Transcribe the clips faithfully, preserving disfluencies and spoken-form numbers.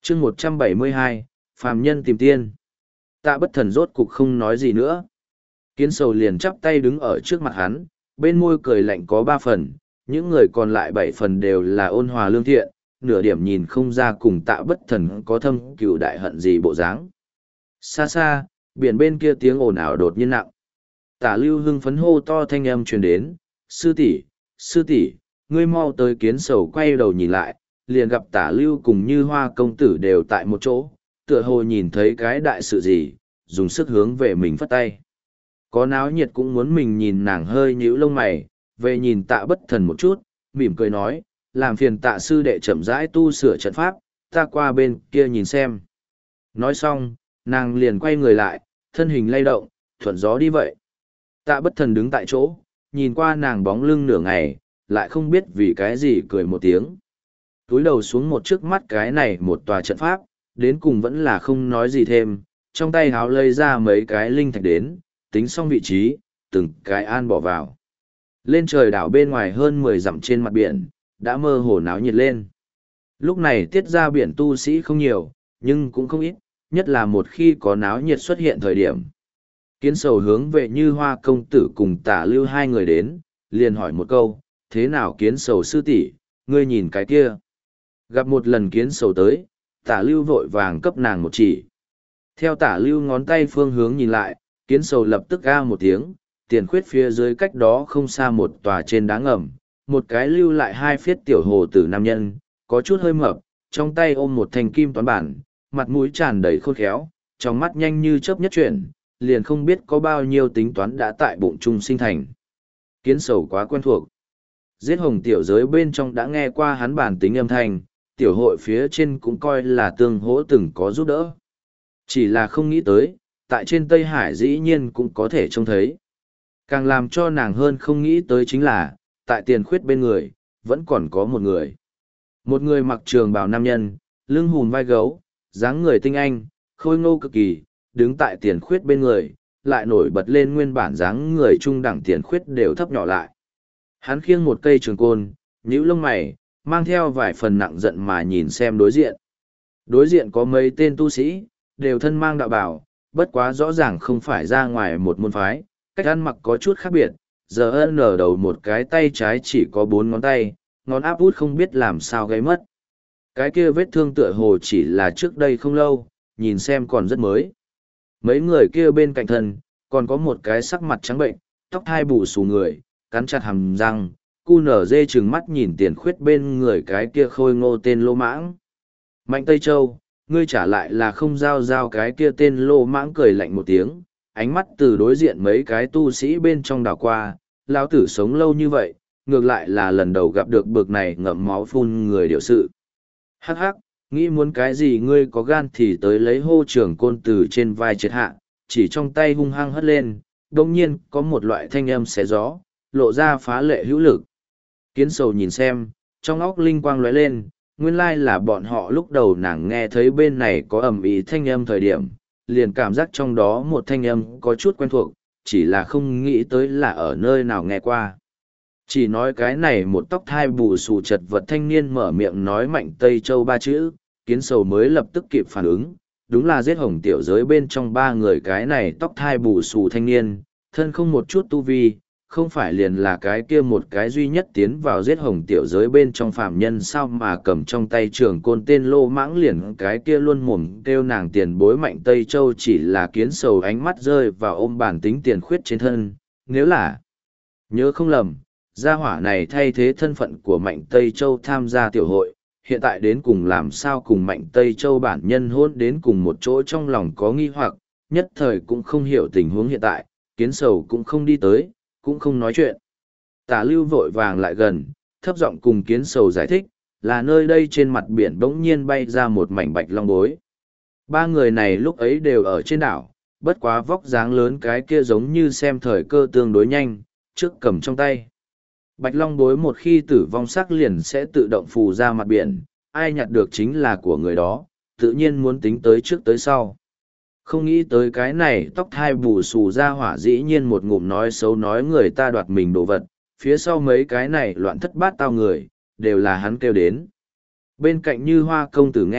chương một trăm bảy mươi hai, phàm nhân tìm tiên. Tạ Bất Thần rốt cục không nói gì nữa. Kiến Sầu liền chắp tay đứng ở trước mặt hắn, bên môi cười lạnh có ba phần, những người còn lại bảy phần đều là ôn hòa lương thiện, nửa điểm nhìn không ra cùng Tạ Bất Thần có thâm cừu đại hận gì bộ dáng. Xa xa, biển bên kia tiếng ồn ào đột nhiên nặng. Tả Lưu hưng phấn hô to thanh âm truyền đến, sư tỷ, sư tỷ, ngươi mau tới. Kiến Sầu quay đầu nhìn lại, liền gặp Tả Lưu cùng Như Hoa công tử đều tại một chỗ, tựa hồ nhìn thấy cái đại sự gì, dùng sức hướng về mình phất tay. Có náo nhiệt cũng muốn mình nhìn, nàng hơi nhíu lông mày, về nhìn Tạ Bất Thần một chút, mỉm cười nói, làm phiền Tạ sư đệ chậm rãi tu sửa trận pháp, ta qua bên kia nhìn xem. Nói xong, nàng liền quay người lại, thân hình lay động, thuận gió đi vậy. Tạ Bất Thần đứng tại chỗ, nhìn qua nàng bóng lưng nửa ngày, lại không biết vì cái gì cười một tiếng. Túi đầu xuống một trước mắt cái này một tòa trận pháp, đến cùng vẫn là không nói gì thêm, trong tay háo lấy ra mấy cái linh thạch đến, tính xong vị trí, từng cái an bỏ vào. Lên trời đảo bên ngoài hơn mười dặm trên mặt biển, đã mơ hồ náo nhiệt lên. Lúc này tiết ra biển tu sĩ không nhiều, nhưng cũng không ít, nhất là một khi có náo nhiệt xuất hiện thời điểm. Kiến Sầu hướng về Như Hoa công tử cùng Tả Lưu hai người đến, liền hỏi một câu, thế nào Kiến Sầu sư tỷ, ngươi nhìn cái kia. Gặp một lần Kiến Sầu tới, Tả Lưu vội vàng cấp nàng một chỉ. Theo Tả Lưu ngón tay phương hướng nhìn lại, Kiến Sầu lập tức a một tiếng, tiền khuyết phía dưới cách đó không xa một tòa trên đá ngầm, một cái lưu lại hai phiết tiểu hồ tử nam nhân, có chút hơi mập, trong tay ôm một thanh kim toán bản, mặt mũi tràn đầy khôn khéo, trong mắt nhanh như chớp nhất chuyển, liền không biết có bao nhiêu tính toán đã tại bụng trung sinh thành. Kiến Sầu quá quen thuộc. Giết hồng tiểu giới bên trong đã nghe qua hắn bản tính âm thanh, tiểu hội phía trên cũng coi là tương hỗ từng có giúp đỡ. Chỉ là không nghĩ tới, tại trên Tây Hải dĩ nhiên cũng có thể trông thấy. Càng làm cho nàng hơn không nghĩ tới chính là, tại tiền khuyết bên người, vẫn còn có một người. Một người mặc trường bào nam nhân, lưng hùn vai gấu, dáng người tinh anh, khôi ngô cực kỳ, đứng tại tiền khuyết bên người, lại nổi bật lên nguyên bản dáng người trung đẳng tiền khuyết đều thấp nhỏ lại. Hắn khiêng một cây trường côn, nhíu lông mày, mang theo vài phần nặng giận mà nhìn xem đối diện. Đối diện có mấy tên tu sĩ, đều thân mang đạo bào, bất quá rõ ràng không phải ra ngoài một môn phái, cách ăn mặc có chút khác biệt, giờ ân ở đầu một cái tay trái chỉ có bốn ngón tay, ngón áp út không biết làm sao gây mất. Cái kia vết thương tựa hồ chỉ là trước đây không lâu, nhìn xem còn rất mới. Mấy người kia bên cạnh thân, còn có một cái sắc mặt trắng bệnh, tóc hai bù xù người, cắn chặt hàm răng, cu nở dê trừng mắt nhìn tiền khuyết bên người cái kia khôi ngô tên lô mãng. Mạnh Tây Châu, ngươi trả lại là không giao giao. Cái kia tên lô mãng cười lạnh một tiếng, ánh mắt từ đối diện mấy cái tu sĩ bên trong đảo qua, lão tử sống lâu như vậy, ngược lại là lần đầu gặp được bực này ngậm máu phun người điều sự. Hắc hắc, nghĩ muốn cái gì ngươi có gan thì tới lấy hô trưởng côn từ trên vai triệt hạ, chỉ trong tay hung hăng hất lên, đồng nhiên có một loại thanh âm xé gió, lộ ra phá lệ hữu lực. Kiến Sầu nhìn xem, trong óc linh quang lóe lên, nguyên lai là bọn họ lúc đầu nàng nghe thấy bên này có ầm ĩ thanh âm thời điểm, liền cảm giác trong đó một thanh âm có chút quen thuộc, chỉ là không nghĩ tới là ở nơi nào nghe qua. Chỉ nói cái này một tóc thai bù xù chật vật thanh niên mở miệng nói Mạnh Tây Châu ba chữ, Kiến Sầu mới lập tức kịp phản ứng, đúng là giết hồng tiểu giới bên trong ba người cái này tóc thai bù xù thanh niên, thân không một chút tu vi, không phải liền là cái kia một cái duy nhất tiến vào giết hồng tiểu giới bên trong phạm nhân sao mà cầm trong tay trường côn tên lô mãng liền cái kia luôn mồm kêu nàng tiền bối Mạnh Tây Châu chỉ là Kiến Sầu ánh mắt rơi vào ôm bản tính tiền khuyết trên thân, nếu là nhớ không lầm, gia hỏa này thay thế thân phận của Mạnh Tây Châu tham gia tiểu hội, hiện tại đến cùng làm sao cùng Mạnh Tây Châu bản nhân hôn đến cùng một chỗ trong lòng có nghi hoặc, nhất thời cũng không hiểu tình huống hiện tại, Kiến Sầu cũng không đi tới, cũng không nói chuyện. Tả Lưu vội vàng lại gần, thấp giọng cùng Kiến Sầu giải thích, là nơi đây trên mặt biển bỗng nhiên bay ra một mảnh bạch long bối. Ba người này lúc ấy đều ở trên đảo, bất quá vóc dáng lớn cái kia giống như xem thời cơ tương đối nhanh, trước cầm trong tay. Bạch long bối một khi tử vong sắc liền sẽ tự động phù ra mặt biển, ai nhặt được chính là của người đó, tự nhiên muốn tính tới trước tới sau. Không nghĩ tới cái này tóc thai bù xù ra hỏa dĩ nhiên một ngụm nói xấu nói người ta đoạt mình đồ vật, phía sau mấy cái này loạn thất bát tao người, đều là hắn kêu đến. Bên cạnh Như Hoa công tử nghe,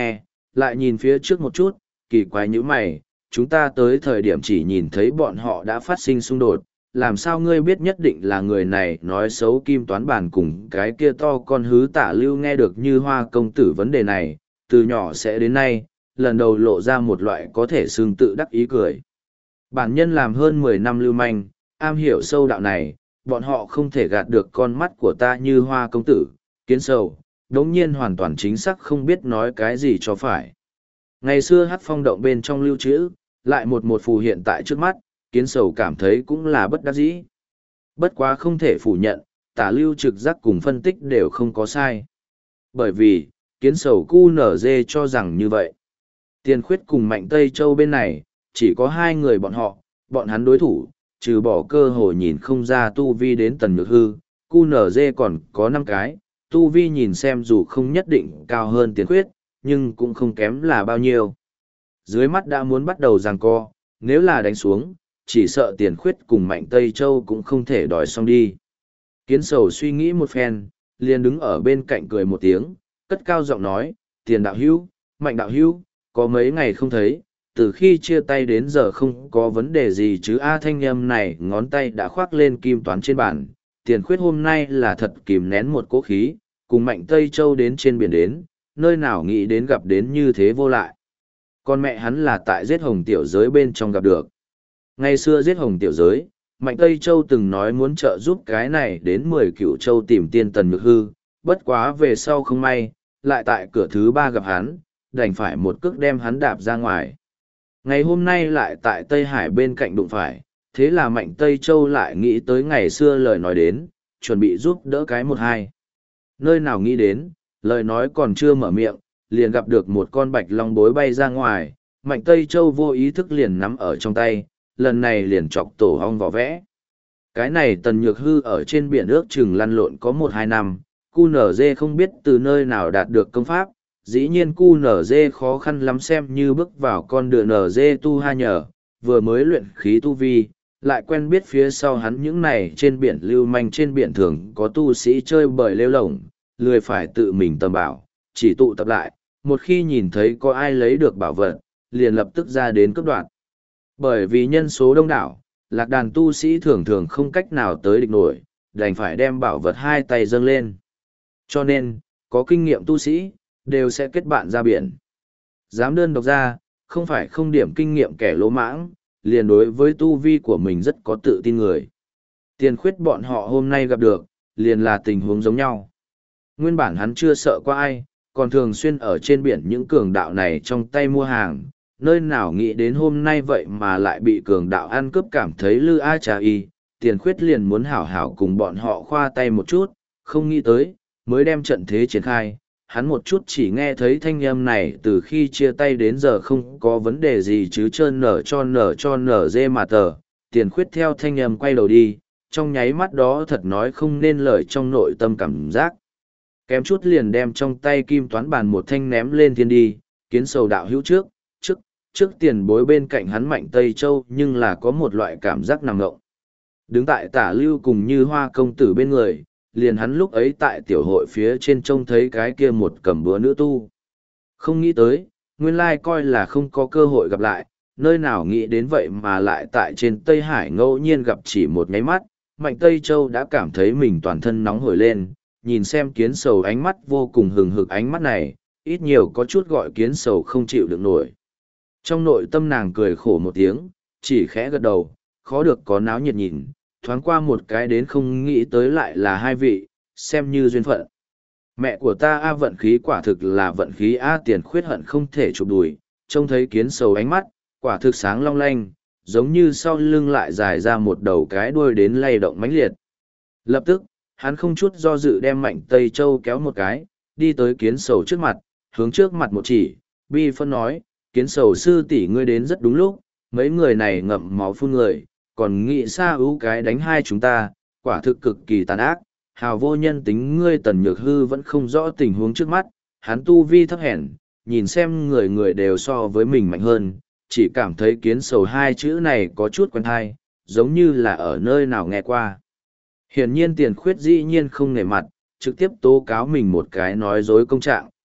lại nhìn phía trước một chút, kỳ quái như mày, chúng ta tới thời điểm chỉ nhìn thấy bọn họ đã phát sinh xung đột, làm sao ngươi biết nhất định là người này nói xấu Kim Toán Bản cùng cái kia to con hứ Tả Lưu nghe được Như Hoa công tử vấn đề này, từ nhỏ sẽ đến nay, lần đầu lộ ra một loại có thể xương tự đắc ý cười. Bản nhân làm hơn mười năm lưu manh, am hiểu sâu đạo này, bọn họ không thể gạt được con mắt của ta Như Hoa công tử, Kiến Sầu, đống nhiên hoàn toàn chính xác không biết nói cái gì cho phải. Ngày xưa hát phong động bên trong lưu trữ, lại một một phù hiện tại trước mắt, Kiến Sầu cảm thấy cũng là bất đắc dĩ. Bất quá không thể phủ nhận, Tả Lưu trực giác cùng phân tích đều không có sai. Bởi vì, Kiến Sầu cu nở dê cho rằng như vậy. Tiền Khuyết cùng Mạnh Tây Châu bên này, chỉ có hai người bọn họ, bọn hắn đối thủ, trừ bỏ cơ hồ nhìn không ra tu vi đến Tần Nhược Hư, cu nở dê còn có năm cái, tu vi nhìn xem dù không nhất định cao hơn Tiền Khuyết, nhưng cũng không kém là bao nhiêu. Dưới mắt đã muốn bắt đầu giằng co, nếu là đánh xuống, chỉ sợ Tiền Khuyết cùng Mạnh Tây Châu cũng không thể đòi xong đi. Kiến Sầu suy nghĩ một phen, liền đứng ở bên cạnh cười một tiếng, cất cao giọng nói, Tiền đạo hữu, Mạnh đạo hữu, có mấy ngày không thấy, từ khi chia tay đến giờ không có vấn đề gì chứ A thanh âm này ngón tay đã khoác lên kim toán trên bàn. Tiền Khuyết hôm nay là thật kìm nén một cố khí, cùng Mạnh Tây Châu đến trên biển đến, nơi nào nghĩ đến gặp đến như thế vô lại. Con mẹ hắn là tại giết hồng tiểu giới bên trong gặp được. Ngày xưa giết hồng tiểu giới, Mạnh Tây Châu từng nói muốn trợ giúp cái này đến mười cựu châu tìm tiên Tần Nhược Hư, bất quá về sau không may, lại tại cửa thứ ba gặp hắn, đành phải một cước đem hắn đạp ra ngoài. Ngày hôm nay lại tại Tây Hải bên cạnh đụng phải, thế là Mạnh Tây Châu lại nghĩ tới ngày xưa lời nói đến, chuẩn bị giúp đỡ cái một hai. Nơi nào nghĩ đến, lời nói còn chưa mở miệng, liền gặp được một con bạch long bối bay ra ngoài, Mạnh Tây Châu vô ý thức liền nắm ở trong tay, lần này liền chọc tổ hong vỏ vẽ. Cái này Tần Nhược Hư ở trên biển ước chừng lăn lộn có một hai năm, cu nở dê không biết từ nơi nào đạt được công pháp, dĩ nhiên cu nở dê khó khăn lắm xem như bước vào con đường nở dê tu ha nhờ, vừa mới luyện khí tu vi, lại quen biết phía sau hắn những này trên biển lưu manh trên biển thường có tu sĩ chơi bời lêu lổng, lười phải tự mình tầm bảo, chỉ tụ tập lại, một khi nhìn thấy có ai lấy được bảo vật, liền lập tức ra đến cướp đoạt. Bởi vì nhân số đông đảo, lạc đàn tu sĩ thường thường không cách nào tới địch nổi, đành phải đem bảo vật hai tay dâng lên. Cho nên, có kinh nghiệm tu sĩ, đều sẽ kết bạn ra biển. Dám đơn độc ra, không phải không điểm kinh nghiệm kẻ lỗ mãng, liền đối với tu vi của mình rất có tự tin người. Tiền Khuyết bọn họ hôm nay gặp được, liền là tình huống giống nhau. Nguyên bản hắn chưa sợ qua ai, còn thường xuyên ở trên biển những cường đạo này trong tay mua hàng, nơi nào nghĩ đến hôm nay vậy mà lại bị cường đạo ăn cướp cảm thấy lư a trà y, Tiền Khuyết liền muốn hảo hảo cùng bọn họ khoa tay một chút, không nghĩ tới, mới đem trận thế triển khai. Hắn một chút chỉ nghe thấy thanh âm này từ khi chia tay đến giờ không có vấn đề gì chứ trơn nở cho nở cho nở dê mà tờ, Tiền Khuyết theo thanh âm quay đầu đi, trong nháy mắt đó thật nói không nên lời trong nội tâm cảm giác. Kém chút liền đem trong tay kim toán bàn một thanh ném lên thiên đi, Kiến Sầu đạo hữu trước, trước, trước tiền bối bên cạnh hắn Mạnh Tây Châu nhưng là có một loại cảm giác nằm ngộng. Đứng tại Tả Lưu cùng Như Hoa công tử bên người, liền hắn lúc ấy tại tiểu hội phía trên trông thấy cái kia một cầm búa nữ tu. Không nghĩ tới, nguyên lai coi là không có cơ hội gặp lại, nơi nào nghĩ đến vậy mà lại tại trên Tây Hải ngẫu nhiên gặp chỉ một nháy mắt, Mạnh Tây Châu đã cảm thấy mình toàn thân nóng hổi lên, nhìn xem Kiến Sầu ánh mắt vô cùng hừng hực ánh mắt này, ít nhiều có chút gọi Kiến Sầu không chịu được nổi. Trong nội tâm nàng cười khổ một tiếng, chỉ khẽ gật đầu, khó được có náo nhiệt nhìn, thoáng qua một cái đến không nghĩ tới lại là hai vị, xem như duyên phận. Mẹ của ta A vận khí quả thực là vận khí A Tiền Khuyết hận không thể chụp đùi, trông thấy Kiến Sầu ánh mắt, quả thực sáng long lanh, giống như sau lưng lại dài ra một đầu cái đuôi đến lay động mãnh liệt. Lập tức, hắn không chút do dự đem Mạnh Tây Châu kéo một cái, đi tới Kiến Sầu trước mặt, hướng trước mặt một chỉ, bi phân nói, Kiến Sầu sư tỷ ngươi đến rất đúng lúc, mấy người này ngậm máu phun người, còn nghĩ xa ưu cái đánh hai chúng ta, quả thực cực kỳ tàn ác, hào vô nhân tính ngươi Tần Nhược Hư vẫn không rõ tình huống trước mắt, hắn tu vi thấp hèn, nhìn xem người người đều so với mình mạnh hơn, chỉ cảm thấy Kiến Sầu hai chữ này có chút quen thai, giống như là ở nơi nào nghe qua. Hiển nhiên Tiền Khuyết dĩ nhiên không nể mặt, trực tiếp tố cáo mình một cái nói dối công trạng,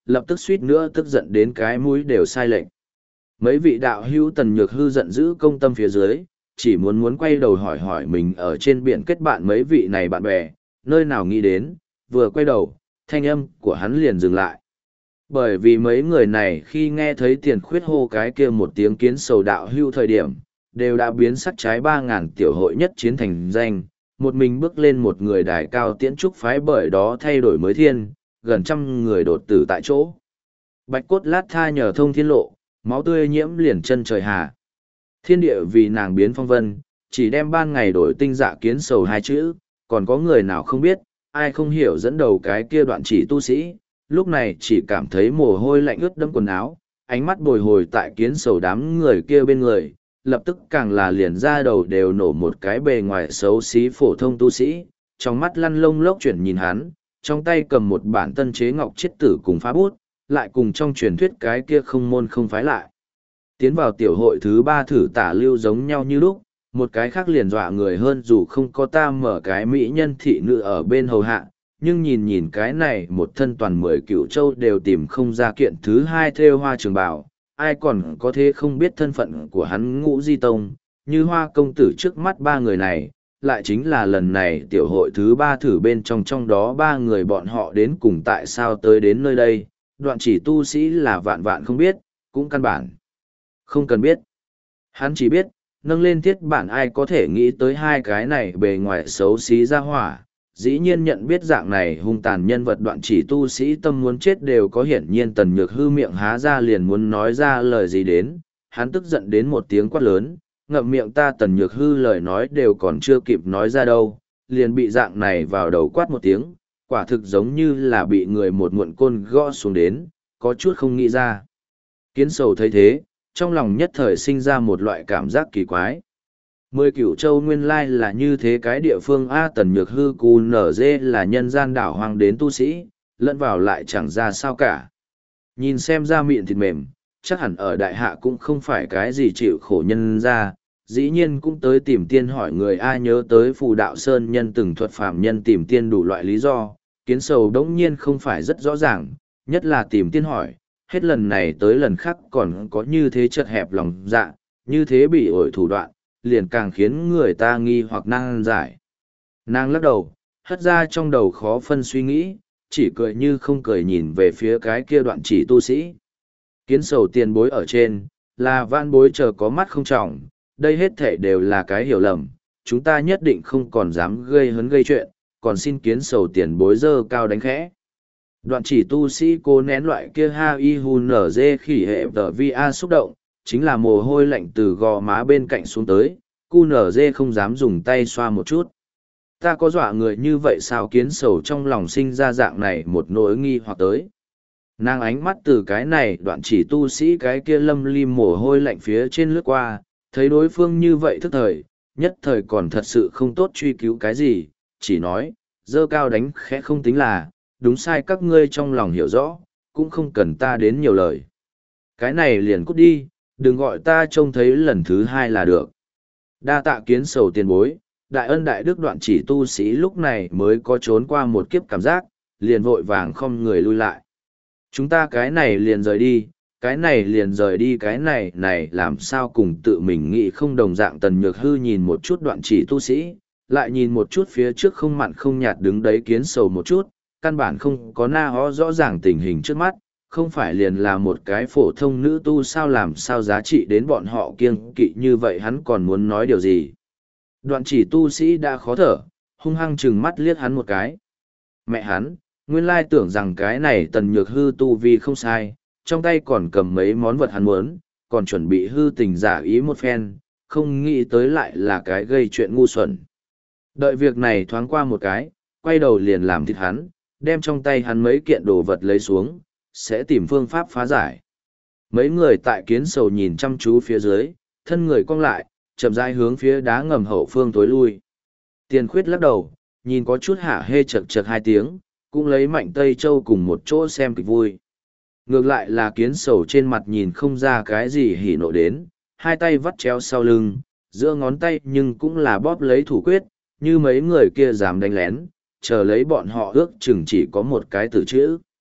lập tức suýt nữa tức giận đến cái mũi đều sai lệch. Mấy vị đạo hữu Tần Nhược Hư giận dữ công tâm phía dưới, chỉ muốn muốn quay đầu hỏi hỏi mình ở trên biển kết bạn mấy vị này bạn bè, nơi nào nghĩ đến, vừa quay đầu, thanh âm của hắn liền dừng lại. Bởi vì mấy người này khi nghe thấy Tiền Khuyết hô cái kia một tiếng kiến sầu đạo hưu thời điểm, đều đã biến sắc trái ba ngàn tiểu hội nhất chiến thành danh, một mình bước lên một người đài cao tiễn trúc phái bởi đó thay đổi mới thiên, gần trăm người đột tử tại chỗ. Bạch cốt lát tha nhờ thông thiên lộ, máu tươi nhiễm liền chân trời hà. Thiên địa vì nàng biến phong vân, chỉ đem ban ngày đổi tinh dạ kiến sầu hai chữ, còn có người nào không biết, ai không hiểu dẫn đầu cái kia đoạn chỉ tu sĩ, lúc này chỉ cảm thấy mồ hôi lạnh ướt đẫm quần áo, ánh mắt bồi hồi tại kiến sầu đám người kia bên người, lập tức càng là liền ra đầu đều nổ một cái bề ngoài xấu xí phổ thông tu sĩ, trong mắt lăn lông lốc chuyển nhìn hắn, trong tay cầm một bản tân chế ngọc chiết tử cùng phá bút, lại cùng trong truyền thuyết cái kia không môn không phái lại. Tiến vào tiểu hội thứ ba thử tả lưu giống nhau như lúc, một cái khác liền dọa người hơn dù không có ta mở cái mỹ nhân thị nữ ở bên hầu hạ, nhưng nhìn nhìn cái này một thân toàn mười cựu châu đều tìm không ra kiện thứ hai thêu hoa trường bào, ai còn có thể không biết thân phận của hắn Ngũ Di Tông, như hoa công tử trước mắt ba người này, lại chính là lần này tiểu hội thứ ba thử bên trong trong đó ba người bọn họ đến cùng tại sao tới đến nơi đây, đoạn chỉ tu sĩ là vạn vạn không biết, cũng căn bản. Không cần biết. Hắn chỉ biết, nâng lên thiết bản ai có thể nghĩ tới hai cái này bề ngoài xấu xí ra hỏa, dĩ nhiên nhận biết dạng này hung tàn nhân vật đoạn chỉ tu sĩ tâm muốn chết đều có hiển nhiên Tần Nhược Hư miệng há ra liền muốn nói ra lời gì đến, hắn tức giận đến một tiếng quát lớn, ngậm miệng ta Tần Nhược Hư lời nói đều còn chưa kịp nói ra đâu, liền bị dạng này vào đầu quát một tiếng, quả thực giống như là bị người một muộn côn gõ xuống đến, có chút không nghĩ ra. Kiến sầu thấy thế, trong lòng nhất thời sinh ra một loại cảm giác kỳ quái. Mười cửu châu nguyên lai là như thế cái địa phương A Tần Nhược Hư cù nở dê là nhân gian đảo hoang đến tu sĩ, lẫn vào lại chẳng ra sao cả. Nhìn xem ra miệng thịt mềm, chắc hẳn ở đại hạ cũng không phải cái gì chịu khổ nhân ra, dĩ nhiên cũng tới tìm tiên hỏi người ai nhớ tới phù đạo sơn nhân từng thuật phạm nhân tìm tiên đủ loại lý do, kiến sầu đống nhiên không phải rất rõ ràng, nhất là tìm tiên hỏi, hết lần này tới lần khác còn có như thế chật hẹp lòng dạ, như thế bị ổi thủ đoạn, liền càng khiến người ta nghi hoặc năng giải. Nàng lắc đầu, hất ra trong đầu khó phân suy nghĩ, chỉ cười như không cười nhìn về phía cái kia đoạn chỉ tu sĩ. Kiến sầu tiền bối ở trên, là vạn bối chờ có mắt không trọng, đây hết thể đều là cái hiểu lầm, chúng ta nhất định không còn dám gây hấn gây chuyện, còn xin kiến sầu tiền bối dơ cao đánh khẽ. Đoạn chỉ tu sĩ cố nén loại kia ha y hù nở dê khỉ hệ tờ vi a xúc động, chính là mồ hôi lạnh từ gò má bên cạnh xuống tới, cu nở dê không dám dùng tay xoa một chút. Ta có dọa người như vậy sao kiến sầu trong lòng sinh ra dạng này một nỗi nghi hoặc tới. Nàng ánh mắt từ cái này đoạn chỉ tu sĩ cái kia lâm lim mồ hôi lạnh phía trên lướt qua, thấy đối phương như vậy thức thời, nhất thời còn thật sự không tốt truy cứu cái gì, chỉ nói, dơ cao đánh khẽ không tính là, đúng sai các ngươi trong lòng hiểu rõ, cũng không cần ta đến nhiều lời. Cái này liền cút đi, đừng gọi ta trông thấy lần thứ hai là được. Đa tạ kiến sầu tiền bối, đại ân đại đức đoạn chỉ tu sĩ lúc này mới có trốn qua một kiếp cảm giác, liền vội vàng không người lui lại. Chúng ta cái này liền rời đi, cái này liền rời đi cái này này làm sao cùng tự mình nghĩ không đồng dạng. Tần Nhược Hư nhìn một chút đoạn chỉ tu sĩ, lại nhìn một chút phía trước không mặn không nhạt đứng đấy kiến sầu một chút, căn bản không có na hó rõ ràng tình hình trước mắt, không phải liền là một cái phổ thông nữ tu sao làm sao giá trị đến bọn họ kiêng kỵ như vậy hắn còn muốn nói điều gì. Đoạn chỉ tu sĩ đã khó thở, hung hăng chừng mắt liếc hắn một cái. Mẹ hắn, nguyên lai tưởng rằng cái này Tần Nhược Hư tu vi không sai, trong tay còn cầm mấy món vật hắn muốn, còn chuẩn bị hư tình giả ý một phen, không nghĩ tới lại là cái gây chuyện ngu xuẩn. Đợi việc này thoáng qua một cái, quay đầu liền làm thịt hắn, đem trong tay hắn mấy kiện đồ vật lấy xuống, sẽ tìm phương pháp phá giải. Mấy người tại kiến sầu nhìn chăm chú phía dưới, thân người cong lại, chậm rãi hướng phía đá ngầm hậu phương tối lui. Tiền Khuyết lắc đầu, nhìn có chút hả hê chật chật hai tiếng, cũng lấy Mạnh Tây Châu cùng một chỗ xem kịch vui. Ngược lại là kiến sầu trên mặt nhìn không ra cái gì hỉ nộ đến, hai tay vắt chéo sau lưng, giữa ngón tay nhưng cũng là bóp lấy thủ quyết, như mấy người kia dám đánh lén, chờ lấy bọn họ ước chừng chỉ có một cái tử chữ.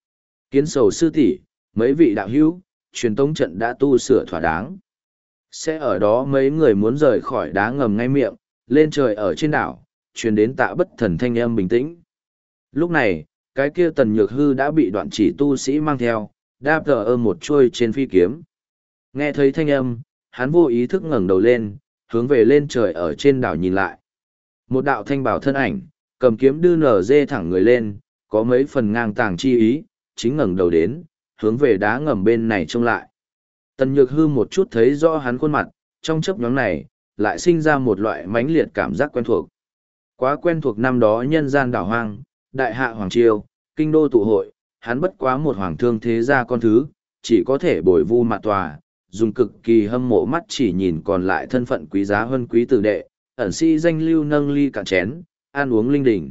Kiến sầu sư tỷ, mấy vị đạo hữu, truyền tống trận đã tu sửa thỏa đáng. Sẽ ở đó mấy người muốn rời khỏi đá ngầm ngay miệng, lên trời ở trên đảo, truyền đến Tạ Bất Thần thanh âm bình tĩnh. Lúc này, cái kia Tần Nhược Hư đã bị đoạn chỉ tu sĩ mang theo, đáp tờ ơ một chuôi trên phi kiếm. Nghe thấy thanh âm, hắn vô ý thức ngẩng đầu lên, hướng về lên trời ở trên đảo nhìn lại. Một đạo thanh bảo thân ảnh, cầm kiếm đưa nở dê thẳng người lên, có mấy phần ngang tàng chi ý, chính ngẩng đầu đến, hướng về đá ngầm bên này trông lại. Tần Nhược Hư một chút thấy rõ hắn khuôn mặt, trong chớp nhoáng này, lại sinh ra một loại mãnh liệt cảm giác quen thuộc. Quá quen thuộc năm đó nhân gian đảo hoang, đại hạ hoàng triều, kinh đô tụ hội, hắn bất quá một hoàng thương thế gia con thứ, chỉ có thể bồi vu mặt tòa, dùng cực kỳ hâm mộ mắt chỉ nhìn còn lại thân phận quý giá hơn quý tử đệ, ẩn sĩ danh lưu nâng ly cạn chén, ăn uống linh đình.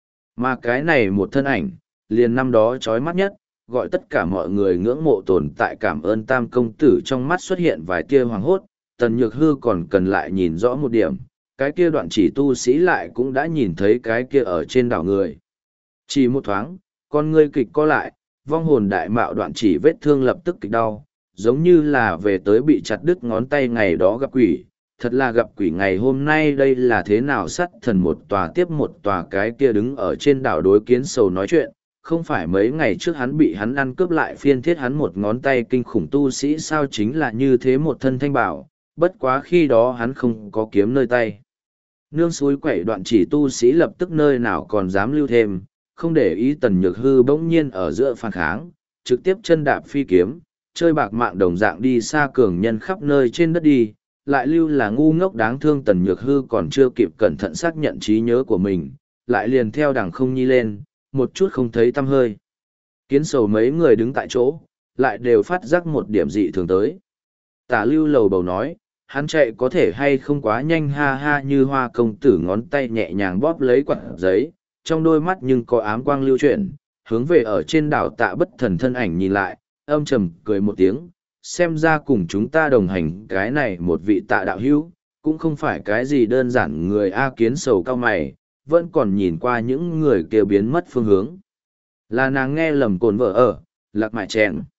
Mà cái này một thân ảnh, liền năm đó chói mắt nhất, gọi tất cả mọi người ngưỡng mộ tồn tại cảm ơn tam công tử trong mắt xuất hiện vài tia hoàng hốt, Tần Nhược Hư còn cần lại nhìn rõ một điểm, cái kia đoạn chỉ tu sĩ lại cũng đã nhìn thấy cái kia ở trên đảo người. Chỉ một thoáng, con ngươi kịch co lại, vong hồn đại mạo đoạn chỉ vết thương lập tức kịch đau, giống như là về tới bị chặt đứt ngón tay ngày đó gặp quỷ, thật là gặp quỷ ngày hôm nay đây là thế nào sắt thần một tòa tiếp một tòa cái kia đứng ở trên đảo đối kiến sầu nói chuyện, không phải mấy ngày trước hắn bị hắn ăn cướp lại phiên thiết hắn một ngón tay kinh khủng tu sĩ sao chính là như thế một thân thanh bảo, bất quá khi đó hắn không có kiếm nơi tay. Nương suối quẩy đoạn chỉ tu sĩ lập tức nơi nào còn dám lưu thêm, không để ý Tần Nhược Hư bỗng nhiên ở giữa phản kháng, trực tiếp chân đạp phi kiếm, chơi bạc mạng đồng dạng đi xa cường nhân khắp nơi trên đất đi, lại lưu là ngu ngốc đáng thương Tần Nhược Hư còn chưa kịp cẩn thận xác nhận trí nhớ của mình, lại liền theo đằng không nhi lên, một chút không thấy tăm hơi. Kiến sầu mấy người đứng tại chỗ, lại đều phát giác một điểm dị thường tới. Tả lưu lầu bầu nói, hắn chạy có thể hay không quá nhanh ha ha như hoa công tử ngón tay nhẹ nhàng bóp lấy quạt giấy, trong đôi mắt nhưng có ám quang lưu chuyển, hướng về ở trên đảo Tạ Bất Thần thân ảnh nhìn lại, âm trầm cười một tiếng, xem ra cùng chúng ta đồng hành cái này một vị Tạ đạo hữu, cũng không phải cái gì đơn giản người A. Kiến sầu cao mày, vẫn còn nhìn qua những người kêu biến mất phương hướng. Là nàng nghe lầm cồn vợ ở, lạc mại chèn.